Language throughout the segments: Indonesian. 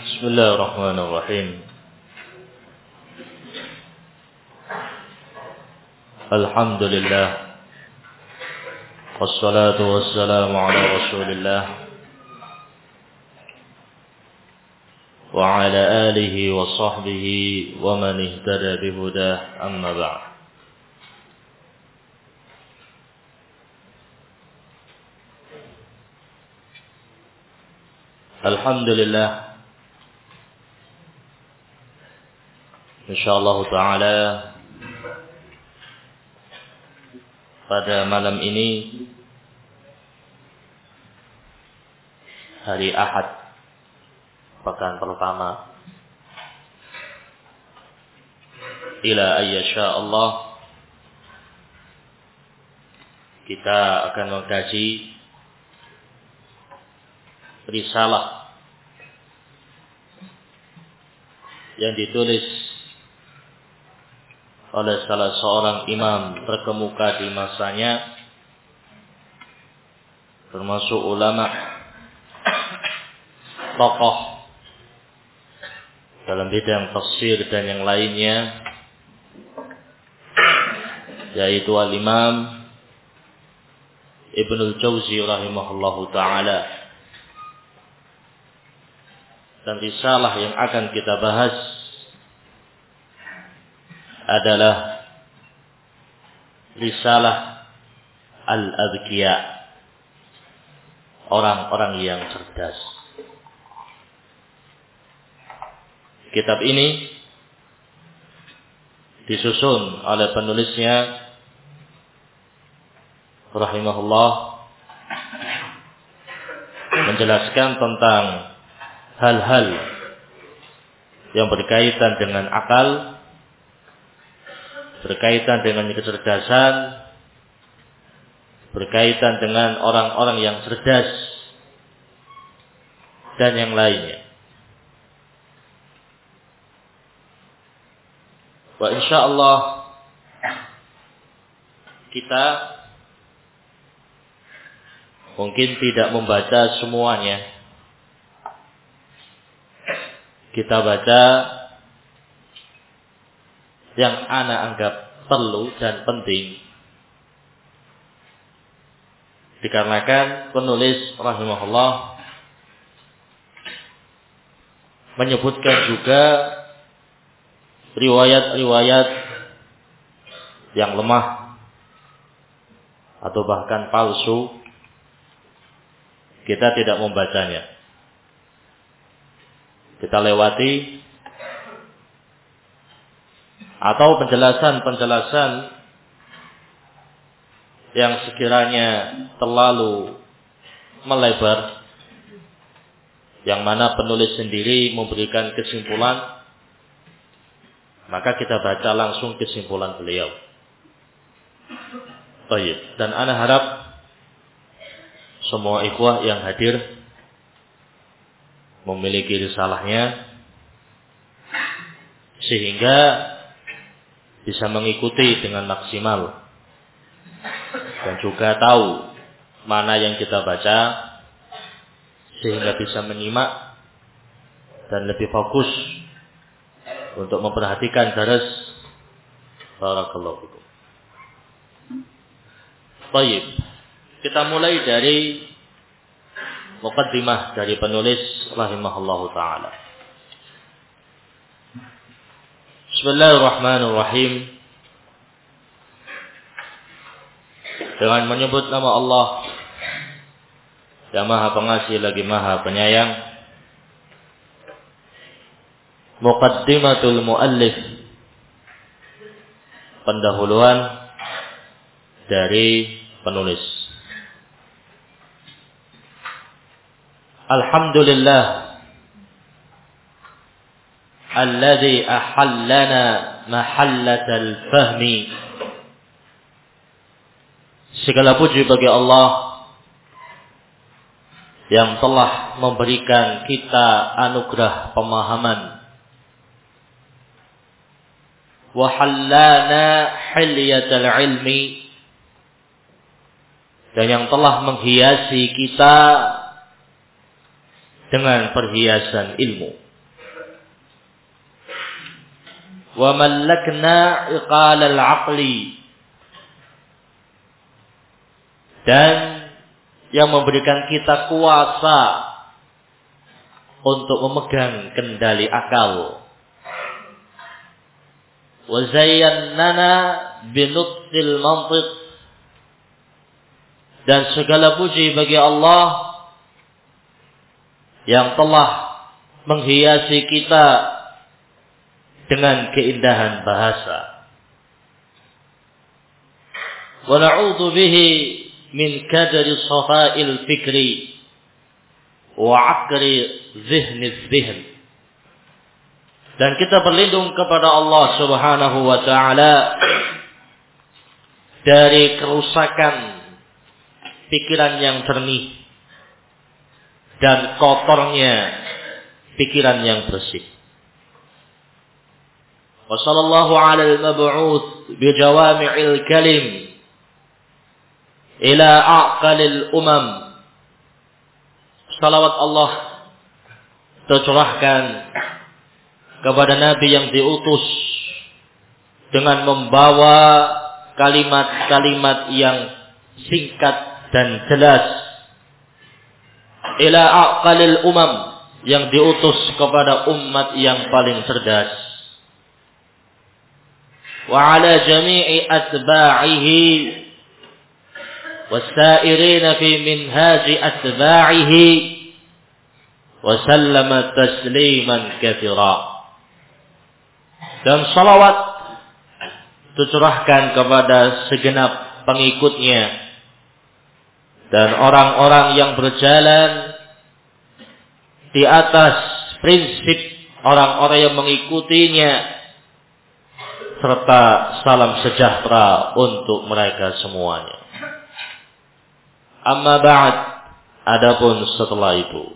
Bismillahirrahmanirrahim. Alhamdulillah. Wassalatu wassalamu ala Rasulillah wa ala alihi wa sahbihi wa man ihtada bihudah, amma ba'd. Alhamdulillah, insyaallah ta'ala pada malam ini, hari Ahad, pekan pertama, ila ayyasha Allah, kita akan mengkaji risalah yang ditulis oleh salah seorang imam terkemuka di masanya, termasuk ulama, tokoh dalam bidang tafsir dan yang lainnya, yaitu al-Imam Ibnul Jauzi rahimahullahu ta'ala. Dan risalah yang akan kita bahas adalah risalah al-adhkiya, orang-orang yang cerdas. Kitab ini disusun oleh penulisnya rahimahullah, menjelaskan tentang hal-hal yang berkaitan dengan akal, berkaitan dengan kecerdasan, berkaitan dengan orang-orang yang cerdas, dan yang lainnya. Wa insyaallah kita mungkin tidak membaca semuanya. Kita baca yang ana anggap perlu dan penting, dikarenakan penulis rahimahullah menyebutkan juga riwayat-riwayat yang lemah atau bahkan palsu. Kita tidak membacanya, kita lewati, atau penjelasan-penjelasan yang sekiranya terlalu melebar, yang mana penulis sendiri memberikan kesimpulan, maka kita baca langsung kesimpulan beliau. Baik, dan ana harap semua ikhwah yang hadir memiliki risalahnya, sehingga bisa mengikuti dengan maksimal dan juga tahu mana yang kita baca, sehingga bisa menyimak dan lebih fokus untuk memperhatikan daras. Barakallahu fikum. Baik, kita mulai dari muqaddimah dari penulis rahimahullahu ta'ala. Bismillahirrahmanirrahim. Dengan menyebut nama Allah yang Maha Pengasih lagi Maha Penyayang. Muqaddimatul muallif, pendahuluan dari penulis. Alhamdulillah alladzi ahallana mahallatal fahmi. Segala puji bagi Allah yang telah memberikan kita anugerah pemahaman. Wa hallana hilyatal ilmi, dan yang telah menghiasi kita dengan perhiasan ilmu. wa mallakna iqal al-aqli, dan yang memberikan kita kuasa untuk memegang kendali akal. Wa zayyannana binutqil mantiq, dan segala puji bagi Allah yang telah menghiasi kita dengan keindahan bahasa. Wa na'udzu bihi min kadari safa'il fikri wa 'akri zihn. Dan kita berlindung kepada Allah Subhanahu wa taala dari kerusakan pikiran yang jernih dan kotornya pikiran yang bersih. Wa sallallahu 'alal mab'uts bi jawami'il kalim ila aqalil umam. Salawat Allah tercurahkan kepada Nabi yang diutus dengan membawa kalimat-kalimat yang singkat dan jelas, ila aqalil umam, yang diutus kepada umat yang paling cerdas, wa ala jami'i atba'ihi wasairina fi minhaji atba'ihi wa sallama tasliman katsira. Dan salawat tercurahkan kepada segenap pengikutnya dan orang-orang yang berjalan di atas prinsip orang-orang yang mengikutinya, serta salam sejahtera untuk mereka semuanya. Amma ba'd, adapun setelah itu.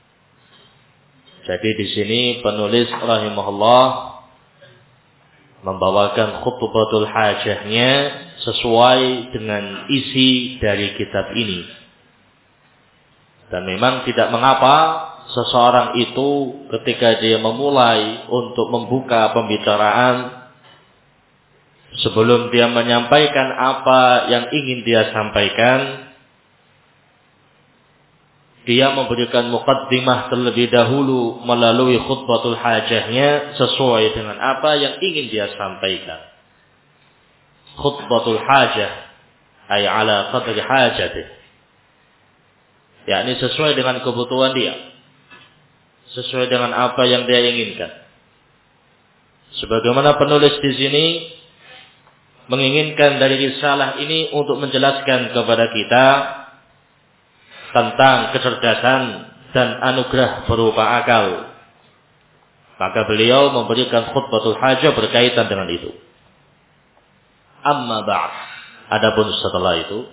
Jadi di sini penulis rahimahullah membawakan khutbatul hajahnya sesuai dengan isi dari kitab ini. Dan memang tidak mengapa seseorang itu ketika dia memulai untuk membuka pembicaraan, sebelum dia menyampaikan apa yang ingin dia sampaikan, dia memberikan muqaddimah terlebih dahulu melalui khutbatul hajahnya sesuai dengan apa yang ingin dia sampaikan. Khutbatul hajah ay ala qadri hajatih, yakni sesuai dengan kebutuhan dia, sesuai dengan apa yang dia inginkan. Sebagaimana penulis di sini menginginkan dari risalah ini untuk menjelaskan kepada kita tentang kecerdasan dan anugerah berupa akal, maka beliau memberikan khutbatul hajah berkaitan dengan itu. Amma ba'd, adapun setelah itu,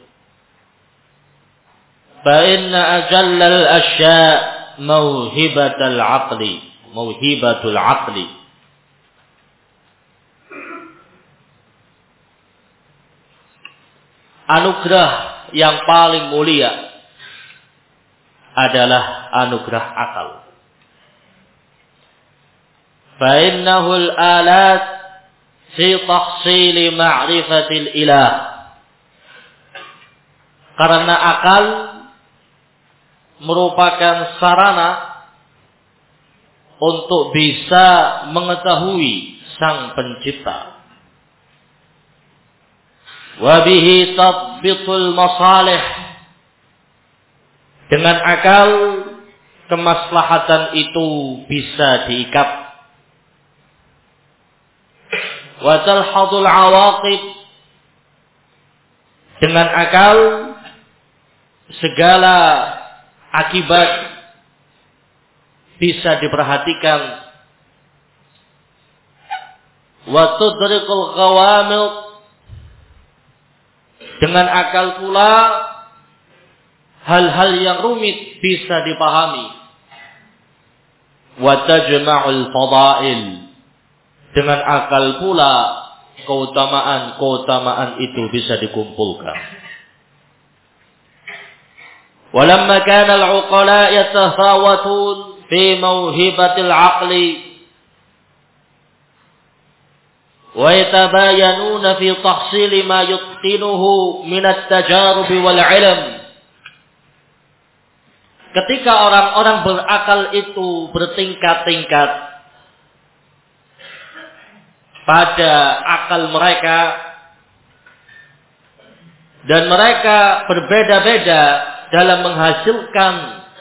fa inna ajallal asya' mauhibatul aqli. Anugerah yang paling mulia adalah anugerah akal. Fa innahul alat fi tahsil ma'rifatil ilah. Karena akal merupakan sarana untuk bisa mengetahui Sang Pencipta. Wa bihi tatbitul masalih. Dengan akal, kemaslahatan itu bisa diikat. Wa talhadul awaqib. Dengan akal, segala akibat bisa diperhatikan. Wa tudrikul ghawamid. Dengan akal pula, hal-hal yang rumit bisa dipahami. Wa tajma'ul fadail. Dengan akal pula keutamaan-keutamaan itu bisa dikumpulkan. Walamma kana al-uqala yatafawatun fi mauhibatil aqli. wa yatabayanuna fi tahsil ma yutqinuhu min at-tajarub wal 'ilm. Ketika orang-orang berakal itu bertingkat-tingkat pada akal mereka dan mereka berbeda-beda dalam menghasilkan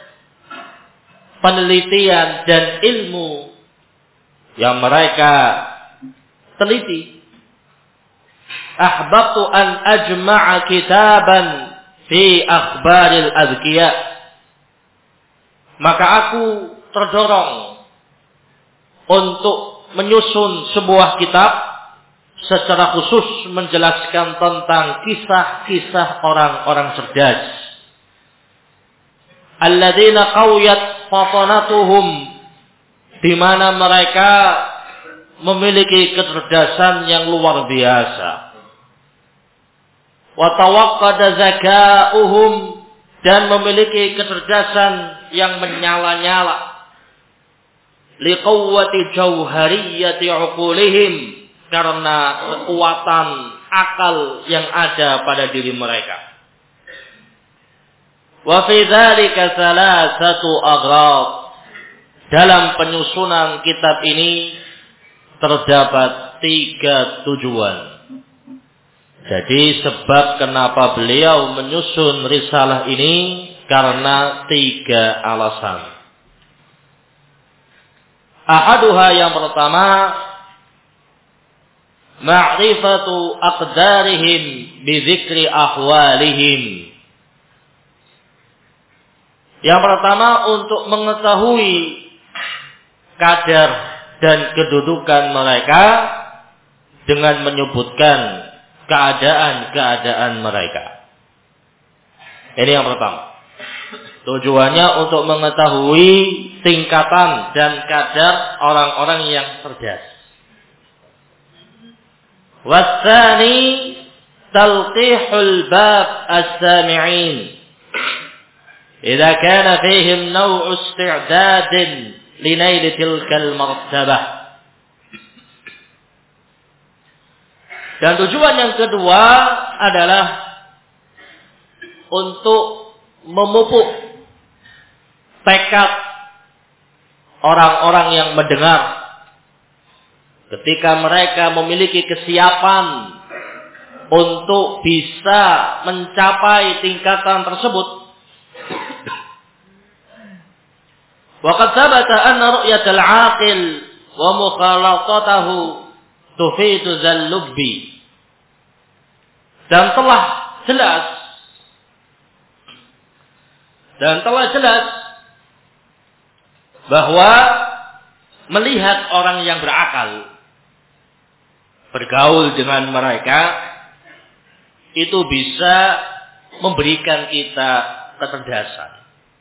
penelitian dan ilmu yang mereka teliti. Ahbabtu an ajma'a kitaban fi akhbaril adkiya. Maka aku terdorong untuk menyusun sebuah kitab secara khusus menjelaskan tentang kisah-kisah orang-orang cerdas. Alladzina qawiyat fatanatuhum, di mana mereka memiliki kecerdasan yang luar biasa. Wa tawaqqada zaka'uhum, dan memiliki kecerdasan yang menyala-nyala. Liqawwati jauhariyati uqulihim, karena kekuatan akal yang ada pada diri mereka. Wa fi dzalika salasatu aghrad, dalam penyusunan kitab ini terdapat 3 tujuan. Jadi sebab kenapa beliau menyusun risalah ini karena 3 alasan. Ahaduha, yang pertama, ma'rifatu aqdarihim bi dzikri ahwalihim. Yang pertama, untuk mengetahui kadar dan kedudukan mereka dengan menyebutkan keadaan-keadaan mereka. Ini yang pertama. Tujuannya untuk mengetahui tingkatan dan kadar orang-orang yang cerdas. Wasani talqihul bab as-sami'in idza kana fihim naw'u isti'dadin linail tilkal martabah. Dan tujuan yang kedua adalah untuk memupuk tekad orang-orang yang mendengar ketika mereka memiliki kesiapan untuk bisa mencapai tingkatan tersebut. Wa qad thabata anna ru'yatal 'aqil wa mukhalatatahu tufidu dzal-lubbi. Dan telah jelas bahwa melihat orang yang berakal, bergaul dengan mereka, itu bisa memberikan kita kecerdasan.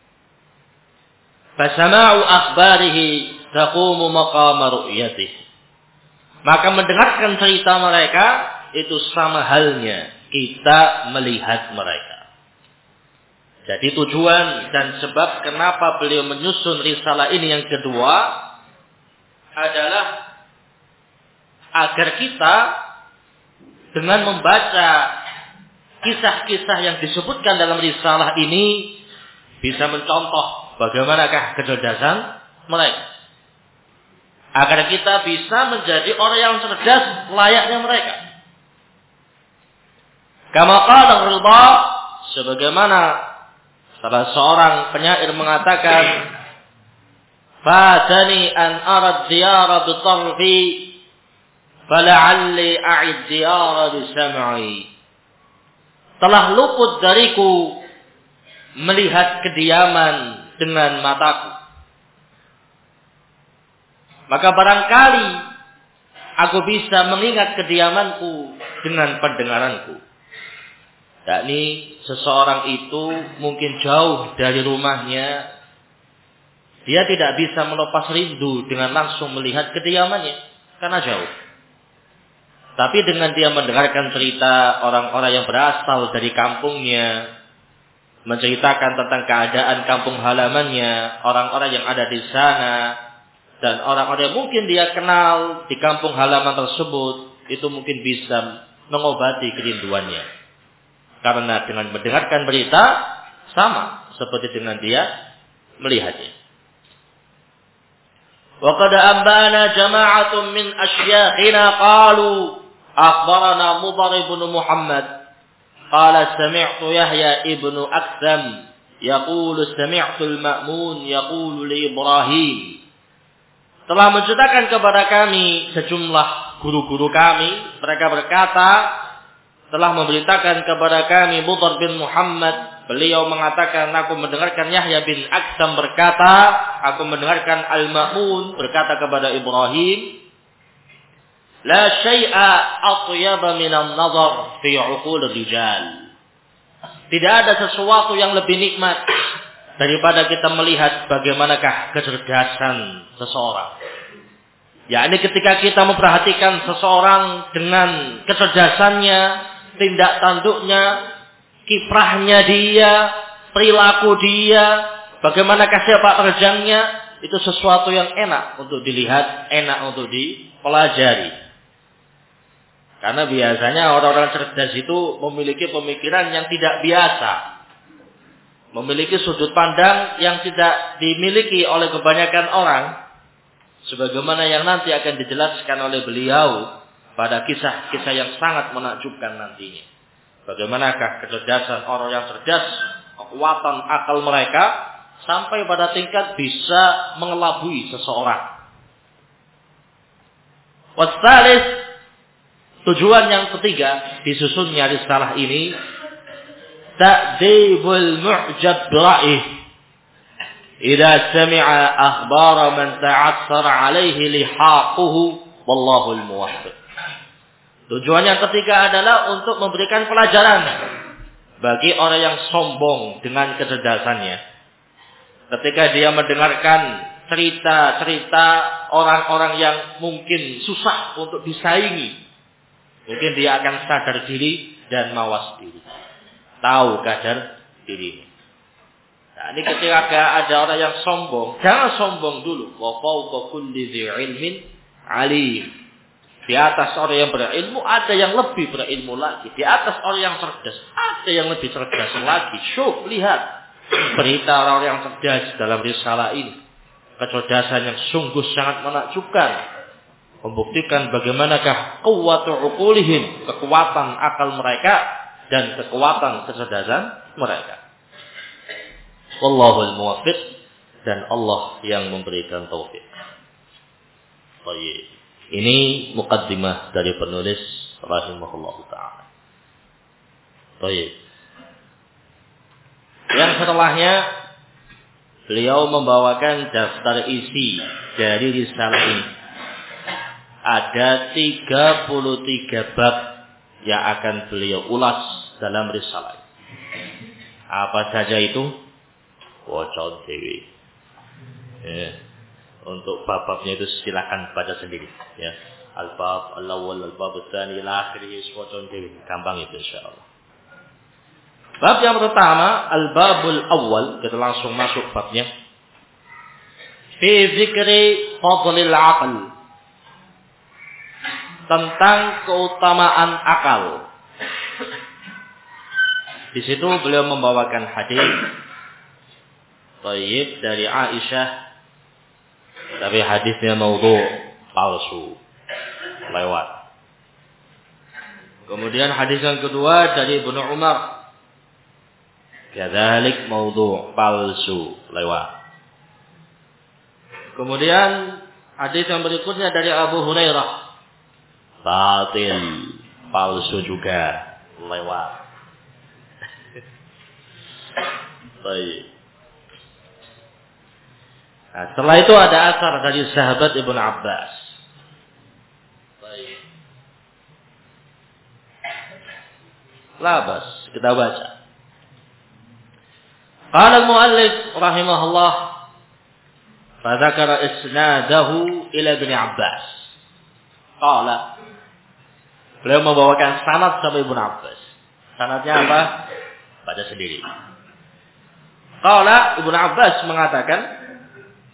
Fasama'u akhbarihi taqumu maqama ru'yatih. Maka mendengarkan cerita mereka itu sama halnya kita melihat mereka. Jadi tujuan dan sebab kenapa beliau menyusun risalah ini yang kedua adalah agar kita dengan membaca kisah-kisah yang disebutkan dalam risalah ini bisa mencontoh bagaimanakah kecerdasan mereka. Agar kita bisa menjadi orang yang cerdas layaknya mereka. Kama qala Ridha, sebagaimana salah seorang penyair mengatakan, "Fatani an ara ad-diyara bi tarfi, fala'alli a'id diyara bi sam'i." Telah luput dariku melihat kediaman dengan mataku, maka barangkali aku bisa mengingat kediamanku dengan pendengaranku. Yakni seseorang itu mungkin jauh dari rumahnya, dia tidak bisa melepas rindu dengan langsung melihat kediamannya karena jauh. Tapi dengan dia mendengarkan cerita orang-orang yang berasal dari kampungnya, menceritakan tentang keadaan kampung halamannya, orang-orang yang ada di sana, dan orang-orang yang mungkin dia kenal di kampung halaman tersebut, itu mungkin bisa mengobati kerinduannya. Karena dengan mendengarkan berita sama seperti dengan dia melihatnya. Wa qad ambana jama'atun min asyakhina qalu akhbarana Mudhar ibn Muhammad qala sami'tu Yahya ibn Aktham yaqulu sami'tu al-Ma'mun yaqulu li Ibrahim. Telah menceritakan kepada kami sejumlah guru-guru kami, mereka berkata, telah memberitakan kepada kami Mudhar bin Muhammad, beliau mengatakan, aku mendengarkan Yahya bin Aktham berkata, aku mendengarkan Al-Ma'mun berkata kepada Ibrahim, la syai'a atyaba minan nazar fi 'uqul rijal. Tidak ada sesuatu yang lebih nikmat daripada kita melihat bagaimanakah kecerdasan seseorang. Yakni ketika kita memperhatikan seseorang dengan kecerdasannya, tindak tanduknya, kiprahnya dia, perilaku dia, bagaimanakah sepak terjangnya, itu sesuatu yang enak untuk dilihat, enak untuk dipelajari. Karena biasanya orang-orang cerdas itu memiliki pemikiran yang tidak biasa, memiliki sudut pandang yang tidak dimiliki oleh kebanyakan orang. Sebagaimana yang nanti akan dijelaskan oleh beliau pada kisah-kisah yang sangat menakjubkan nantinya. Bagaimanakah kecerdasan orang yang cerdas, kekuatan akal mereka, sampai pada tingkat bisa mengelabui seseorang. Wasalis, tujuan yang ketiga disusunnya risalah ini, ta'dibul mu'jab bira'ih. Idza sami'a akhbara man ta'assara 'alaihi lihaquhu wallahu al-muwaffiq. Tujuan yang ketiga adalah untuk memberikan pelajaran bagi orang yang sombong dengan kecerdasannya. Ketika dia mendengarkan cerita-cerita orang-orang yang mungkin susah untuk disaingi, mungkin dia akan sadar diri dan mawas diri, tahu kadar dirinya. Nah, ini ketika ada orang yang sombong, jangan sombong dulu. Wa fawqa kulli dzi ilmin alim. Di atas orang yang berilmu ada yang lebih berilmu lagi. Di atas orang yang cerdas ada yang lebih cerdas lagi. Syuk, lihat berita orang yang cerdas dalam risalah ini. Kecerdasan yang sungguh sangat menakjubkan. Membuktikan bagaimanakah quwwatu uqulihim, kekuatan akal mereka dan kekuatan kecerdasan mereka. Wallahul muwaffiq, dan Allah yang memberikan taufik. Baik. Ini muqaddimah dari penulis rahimahullahu taala. Baik. Yang setelahnya beliau membawakan daftar isi dari risalah ini. Ada 33 bab yang akan beliau ulas dalam risalah. Apa saja itu? Wocon dewi. Untuk bab-babnya itu silakan baca sendiri. Ya, al-bab al-awwal, al-bab al-tsani, ila akhirih, wocon dewi. Gampang itu insyaallah. Bab yang pertama, al-babul awwal, kita langsung masuk babnya. Fi zikri fadlil aql. Tentang keutamaan akal. Di situ beliau membawakan hadis Tayyib dari Aisyah, tapi hadisnya maudhu', palsu, lewat. Kemudian hadis yang kedua dari Ibnu Umar, kadzalik maudhu', palsu, lewat. Kemudian hadis yang berikutnya dari Abu Hurairah, batil, palsu juga, lewat. Baik. Nah, setelah itu ada asar dari sahabat Ibnu Abbas. Baik. Labas, kita baca. Qala al-muallif rahimahullah, fa dzakara isnadahu ila Ibnu Abbas. Qala, beliau membawakan sanad sampai Ibnu Abbas. Sanadnya apa? Baca sendiri. Qala, Ibnu Abbas mengatakan,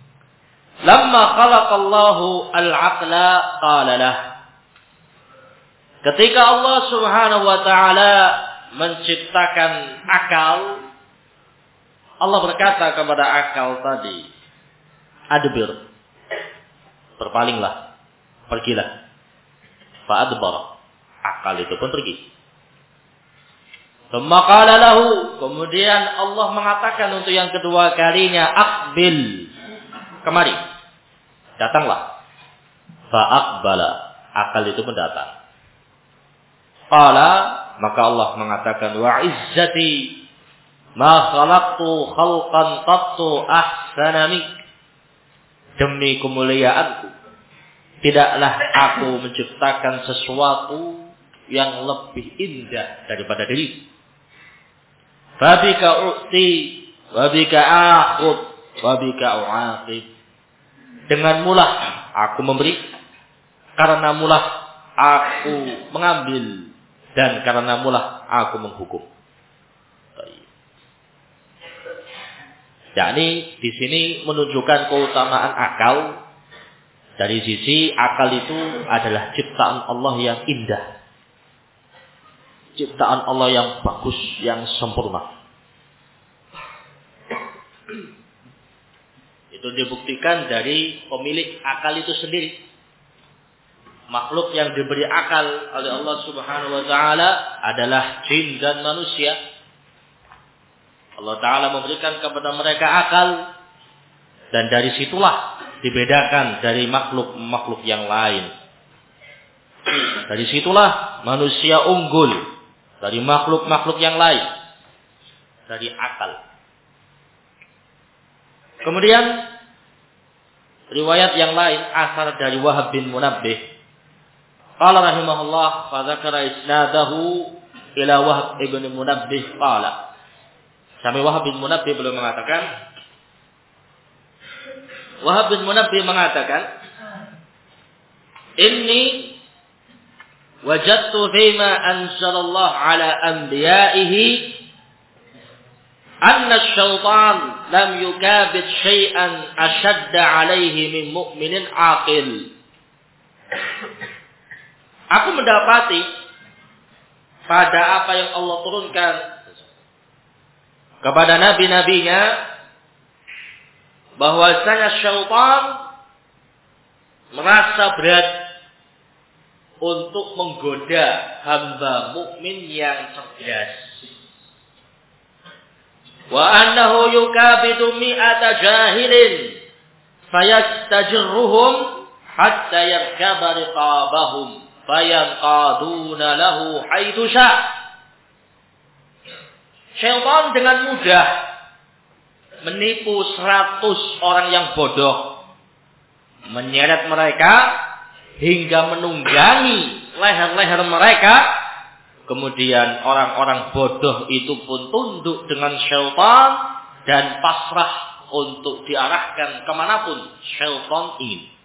lamma khalaqallahu al-aqla qala lah. Ketika Allah Subhanahu wa taala menciptakan akal, Allah berkata kepada akal tadi, adbir, berpalinglah, pergilah. Fa'adbar, akal itu pun pergi. Tsumma qala lahu, kemudian Allah mengatakan untuk yang kedua kalinya, aqbil, kemari, datanglah. Fa'aqbala, akal itu pun datang. Qala, maka Allah mengatakan, wa izzati ma khalaqtu khalqan qattu ahsana mik, demi kemuliaanku, tidaklah aku menciptakan sesuatu yang lebih indah daripada diriku. Fabika u'ti, wabika akhud, wabika u'aqib. Dengan mulah aku memberi, karena mulah aku mengambil, dan karena mulah aku menghukum. Yakni di sini menunjukkan keutamaan akal. Dari sisi akal itu adalah ciptaan Allah yang indah. Ciptaan Allah yang bagus, yang sempurna. Itu dibuktikan dari pemilik akal itu sendiri. Makhluk yang diberi akal oleh Allah Subhanahu wa taala adalah jin dan manusia. Allah taala memberikan kepada mereka akal, dan dari situlah dibedakan dari makhluk-makhluk yang lain. Dari situlah manusia unggul dari makhluk-makhluk yang lain, dari akal. Kemudian riwayat yang lain, asar dari Wahab bin Munabbih, qala rahimahullah, fa dzakara isnadahu ila Wahab ibn Munabbih qala. Sampai Wahab bin Munabbih belum mengatakan, Wahab bin Munabbih mengatakan, inni wajadtu fima anzalallah ala anbiya'ihi anna syaitan lam yukabid syai'an ashadda alaihi min mu'minin aqil. Aku mendapati pada apa yang Allah turunkan kepada nabi-nabinya, bahwasanya syaitan merasa berat untuk menggoda hamba mukmin yang cerdas. Wa annahu yukabidu mi'ata jahilin fayastajirruhum hatta yarkaba riqabahum fayanqaduna lahu haitsu sya'. Syaitan dengan mudah menipu 100 orang yang bodoh, menyeret mereka hingga menunggangi leher-leher mereka. Kemudian orang-orang bodoh itu pun tunduk dengan syaitan dan pasrah untuk diarahkan kemanapun syaitan ingin.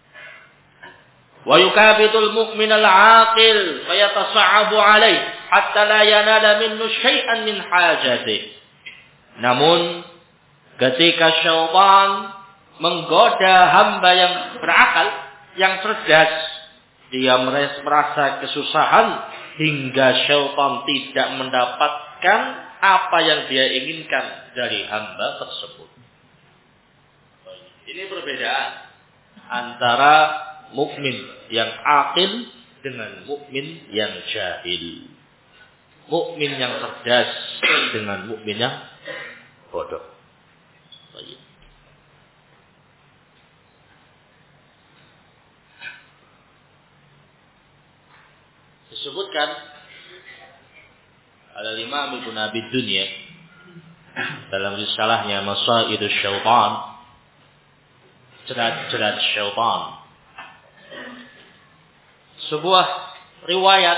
Wa yukabitul mu'minal aqil fayatasa'abu alaih hatta la yanala minhu syai'an min hajatih. Namun ketika syaitan menggoda hamba yang berakal, yang cerdas, dia merasa kesusahan hingga syaitan tidak mendapatkan apa yang dia inginkan dari hamba tersebut. Ini perbedaan antara mukmin yang akil dengan mukmin yang jahil. Mukmin yang cerdas dengan mukmin yang bodoh. Baik. Disebutkan oleh Imam Ibnu Abi Dunya dalam risalahnya Masaidus Syaitan, jerat-jerat syaitan, sebuah riwayat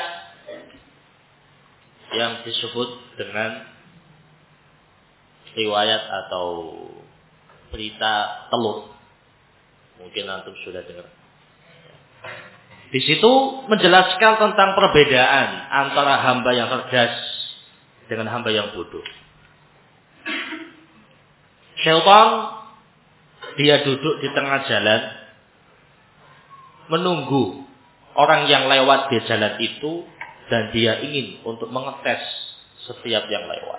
yang disebut dengan riwayat atau berita telur. Mungkin antum sudah dengar. Di situ menjelaskan tentang perbedaan antara hamba yang cerdas dengan hamba yang bodoh. Syaitan, dia duduk di tengah jalan menunggu orang yang lewat di jalan itu dan dia ingin untuk mengetes setiap yang lewat.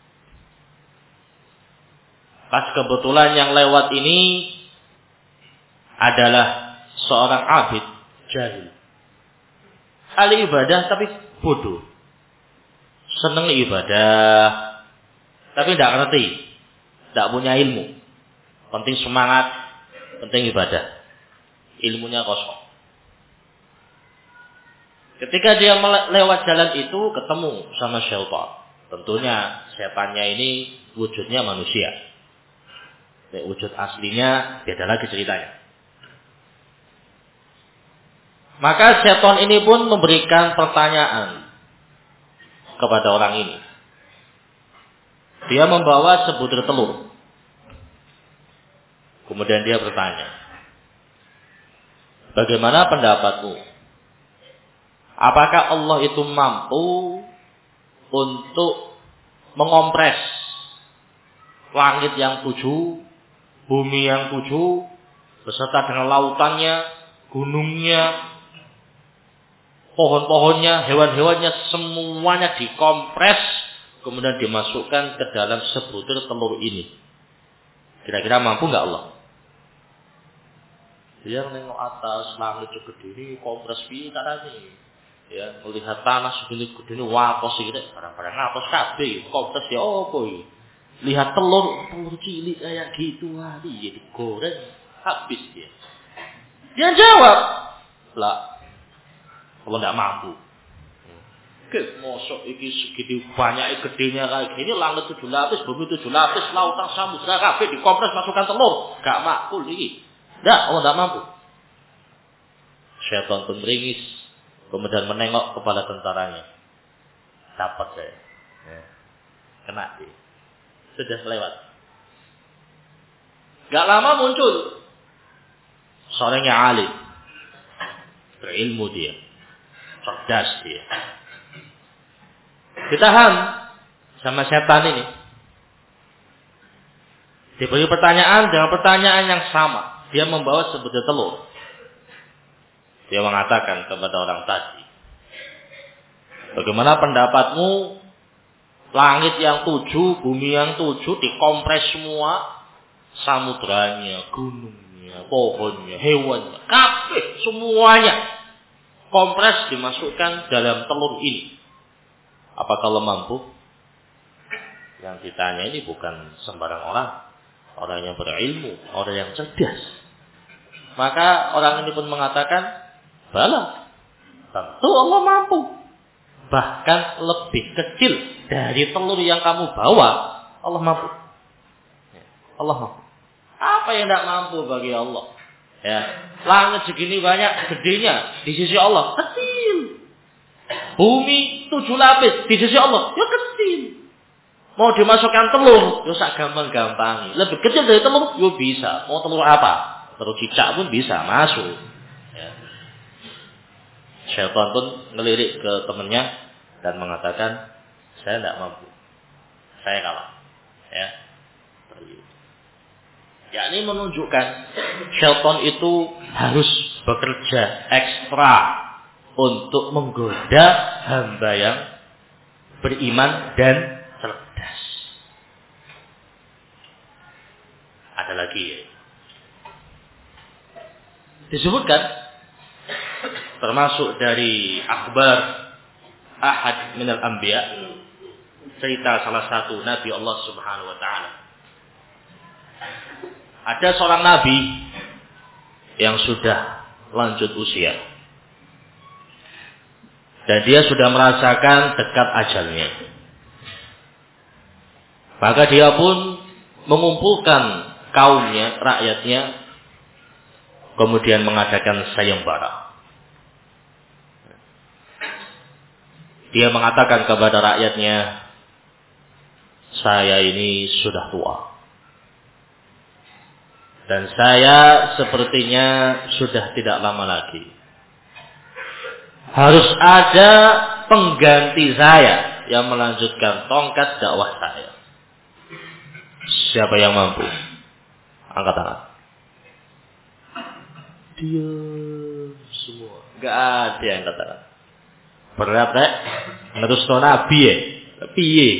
Pas kebetulan yang lewat ini adalah seorang abid jahil. Ahli ibadah tapi bodoh. Seneng ibadah tapi tidak ngerti, tidak punya ilmu. Penting semangat, penting ibadah. Ilmunya kosong. Ketika dia lewat jalan itu ketemu sama syaitan. Tentunya setannya ini wujudnya manusia. Wujud aslinya beda lagi ceritanya. Maka setan ini pun memberikan pertanyaan kepada orang ini. Dia membawa sebutir telur. Kemudian dia bertanya, bagaimana pendapatmu? Apakah Allah itu mampu untuk mengompres langit yang 7, bumi yang 7, beserta dengan lautannya, gunungnya, pohon-pohonnya, hewan-hewannya, semuanya dikompres, kemudian dimasukkan ke dalam sebutir telur ini. Kira-kira mampu nggak Allah? Dia nengok atas langit segede ini, kompres piye carane? Ya, melihat tanah segede ini, wakos iki barang-barang ngapos kabeh, kompres ya opo iki? Lihat telur cilik kayak gitu, wah iya digoreng habis dia. Dia jawab, "Lah, Allah enggak mampu." Mosok iki segede banyak gedenya kayak gini, langit 7 lapis, bumi 7 lapis, lautan samudra kabeh dikompres masukkan telur. Gak makul iki. Enggak, Allah enggak mampu. Syaitan pun meringis, kemudian menengok kepada tentaranya. Dapat saya. Ya. Kena dia. Sudah lewat. Gak lama muncul seorang yang alim. Berilmu dia. Cerdas dia. Ditahan sama setan ini. Diberi pertanyaan dengan pertanyaan yang sama. Dia membawa sebutir telur. Dia mengatakan kepada orang tadi, bagaimana pendapatmu? Langit yang 7, bumi yang 7 dikompres semua, samudranya, gunungnya, pohonnya, hewannya, kabeh semuanya kompres dimasukkan dalam telur ini. Apakah Allah mampu? Yang ditanya ini bukan sembarang orang yang berilmu, orang yang cerdas. Maka orang ini pun mengatakan, bala, tentu Allah mampu. Bahkan lebih kecil dari telur yang kamu bawa, Allah mampu. Allah mampu. Apa yang tidak mampu bagi Allah? Ya, langit segini banyak gedenya di sisi Allah kecil. Bumi 7 lapis di sisi Allah, ya kecil. Mau dimasukkan telur, ya sak gampang-gampang. Lebih kecil dari telur, ya bisa. Mau telur apa? Telur cicak pun bisa masuk. Ya. Syaitan pun ngelirik ke temannya dan mengatakan, saya tidak mampu, saya kalah. Ya, yakni menunjukkan syaitan itu harus bekerja ekstra untuk menggoda hamba yang beriman dan cerdas. Ada lagi ya. Disebutkan termasuk dari akhbar ahad minal anbiya, cerita salah satu nabi Allah Subhanahu wa taala. Ada seorang nabi yang sudah lanjut usia. Dan dia sudah merasakan dekat ajalnya. Maka dia pun mengumpulkan kaumnya, rakyatnya, kemudian mengadakan sayembara. Dia mengatakan kepada rakyatnya, saya ini sudah tua. Dan saya sepertinya sudah tidak lama lagi. Harus ada pengganti saya yang melanjutkan tongkat dakwah saya. Siapa yang mampu? Angkat tangan. Diam. semua. Enggak ada yang katakan. Berat rek, nerusno nabi ya. Piye?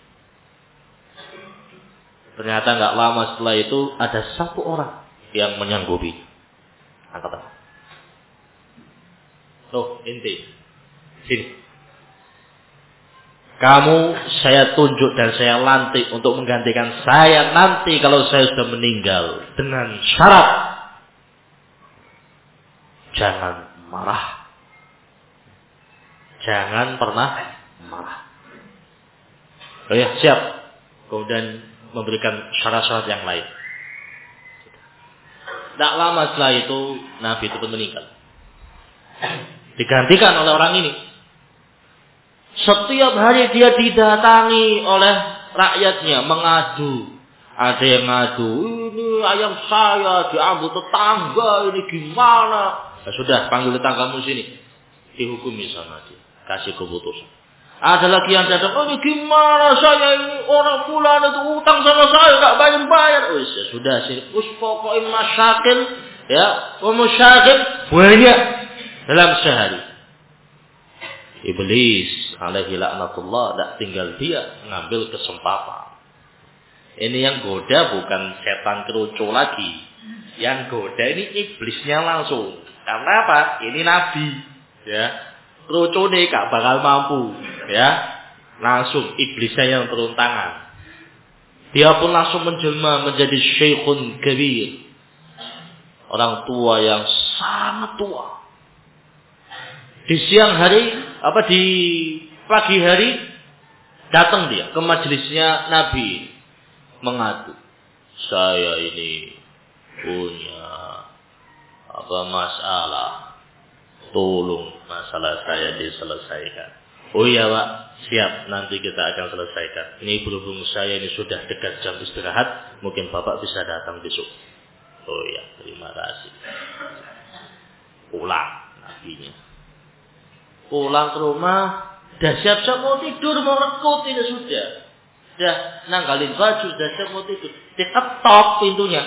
Ternyata enggak lama setelah itu ada satu orang yang menyanggupi. Angkat tangan. Tuh, inti. Sini. Kamu saya tunjuk dan saya lantik untuk menggantikan saya nanti kalau saya sudah meninggal. Dengan syarat. Jangan marah. Jangan pernah marah. Oh ya, siap. Kemudian memberikan syarat-syarat yang lain. Tak lama setelah itu Nabi itu pun meninggal. Digantikan oleh orang ini. Setiap hari dia didatangi oleh rakyatnya mengadu. Ada yang ngadu, ini ayam saya diambil tetangga, ini gimana? Nah, sudah panggil tetanggamu sini, dihukumi sama dia, kasih keputusan. Ada lagi yang datang, oh ini gimana saya ini orang fulan itu utang sama saya nggak bayar. Oh ya sudah sini, pokoknya masyakil ya, masyakil banyak dalam sehari. Iblis alaihi laknatullah tak tinggal dia ngambil kesempatan. Ini yang goda bukan setan kerucu lagi. Yang goda ini iblisnya langsung. Karena apa? Ini nabi, ya. Kerucu nih gak bakal mampu, ya. Langsung iblisnya yang turun tangan. Dia pun langsung menjelma menjadi syekhun kabir. Orang tua yang sangat tua. Di siang hari, di pagi hari datang dia ke majelisnya Nabi mengadu. Saya ini punya masalah. Tolong masalah saya diselesaikan. Oh iya Pak, siap, nanti kita akan selesaikan. Ini berhubung saya ini sudah dekat jam istirahat, mungkin Bapak bisa datang besok. Oh iya, terima kasih. Pulang nabinya. Pulang ke rumah, dah siap-siap mau tidur, mau rekut, ini sudah. Dah nanggalin baju, dah siap mau tidur. Diketok pintunya.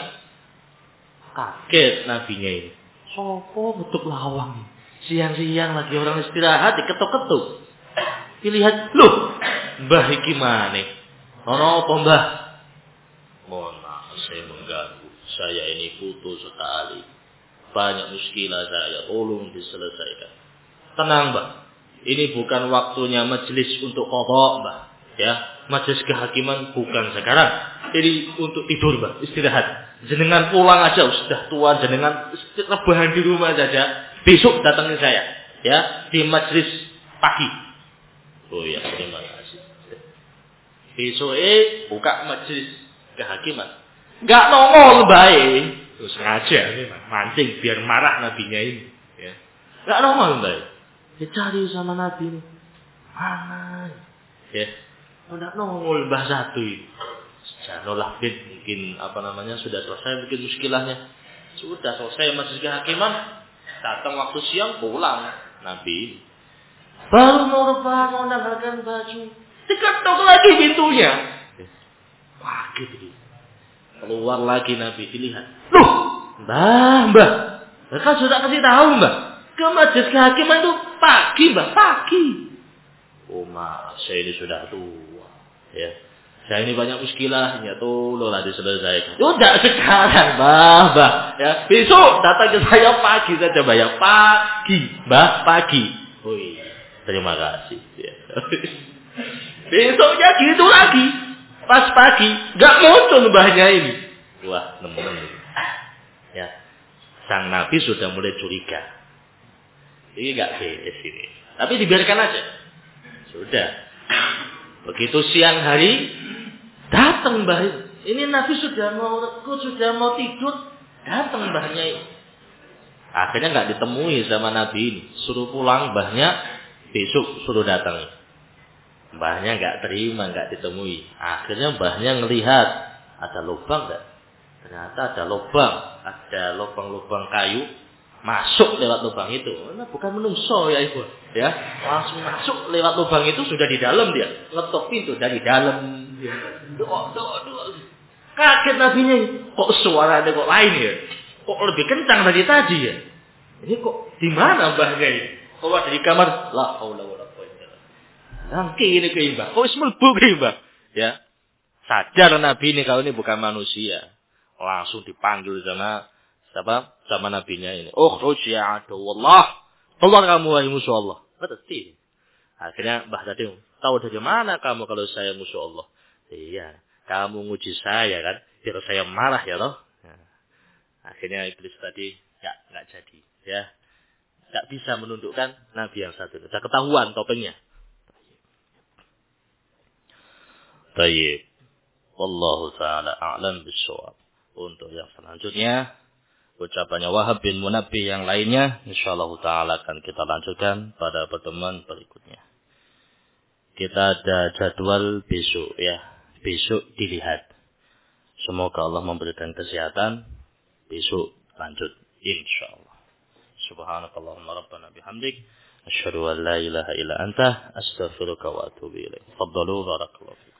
Kaget nabinya ini. Sopo betul lawang. Siang-siang lagi orang istirahat, diketuk-ketuk. Dilihat, loh, mbah iki maneh. Ono apa mbah? Mohon maaf, saya mengganggu. Saya ini putus sekali. Banyak muskilah saya, tolong diselesaikan. Tenang Mbak, ini bukan waktunya majelis untuk qadha Mbak, ya. Majelis kehakiman bukan sekarang. Ini untuk tidur Mbak, istirahat. Jenengan pulang aja, sudah tua, jenengan rebahan di rumah saja. Besok datangi saya, ya, di majelis pagi. Oh ya, terima kasih. Besok buka majelis kehakiman. Enggak nongol Mbak. Terus sengaja ini mancing biar marah nabinya ini, ya. Enggak nongol Mbak. Dicari sama Nabi ini. Mana? Ya. Tidak nongol Mbah satu ini. Sejarah mungkin sudah selesai mungkin muskilahnya. Sudah selesai majelis kehakiman. Datang waktu siang pulang Nabi. Baru mau rebahan, mau nanggalkan baju. Diketok lagi pintunya. Kaget ini. Keluar lagi Nabi dilihat. Loh, Mbah. Mereka sudah kasih tahu Mbah. Ke majelis kehakiman itu pagi Mbak, pagi. Oh maaf, saya ini sudah tua. Ya, saya ini banyak muskilahnya, tolonglah diselesaikan. Tidak sekarang Mbak. Ya, besok datang ke saya pagi saja Mbak, ya pagi, Mbak, pagi. Oh iya, terima kasih. Ya. Besoknya gitu lagi, pas pagi, nggak muncul Mbahnya ini. Wah, teman-teman. Ya, sang Nabi sudah mulai curiga. Ini enggak beres ini. Tapi dibiarkan aja. Sudah. Begitu siang hari datang Mbah. Ini Nabi sudah mau rekut, sudah mau tidur, datang Mbahnya ini. Akhirnya enggak ditemui sama Nabi ini. Suruh pulang Mbahnya, besok suruh datang. Mbahnya enggak terima, enggak ditemui. Akhirnya Mbahnya ngelihat ada lubang enggak? Ternyata ada lubang kayu. Masuk lewat lubang itu. Nah, bukan menungso ya Ibu. Ya, langsung masuk lewat lubang itu, sudah di dalam dia. Ngetok pintu dari dalam. Doa. Kaget nabinya. Kok suaranya kok lain ya? Kok lebih kencang dari tadi ya? Ini kok di mana mbahnya ini? Keluar dari kamar, la haula wala quwwata illa billah. Nangki ini ke mbah. Kok wis mlebu ke mbah? Ya. Sadar Nabi ini kalau ini bukan manusia. Langsung dipanggil sama siapa? Sama nabinya ini. Ukhruj ya aduwallah. Keluar kamu wahai musuh Allah. Betul. Akhirnya Mbah tadi, tahu dari mana kamu kalau saya musuh Allah? Iya, kamu nguji saya kan, biar saya marah ya loh. Nah, akhirnya iblis tadi, ya nggak jadi, ya nggak bisa menundukkan Nabi yang satu. Sudah ketahuan topengnya. Baik, wallahu taala a'lam bishawab. Untuk yang selanjutnya, ucapannya Wahab bin Munabbih yang lainnya, insyaallah taala akan kita lanjutkan pada pertemuan berikutnya. Kita ada jadwal besok ya. Besok dilihat. Semoga Allah memberikan kesehatan. Besok lanjut. InsyaAllah. Subhanakallahumma rabbana bihamdik. Asyhadu an la ilaha illa anta. Astaghfiruka wa atubu ilaik. Faddalu barakallahu.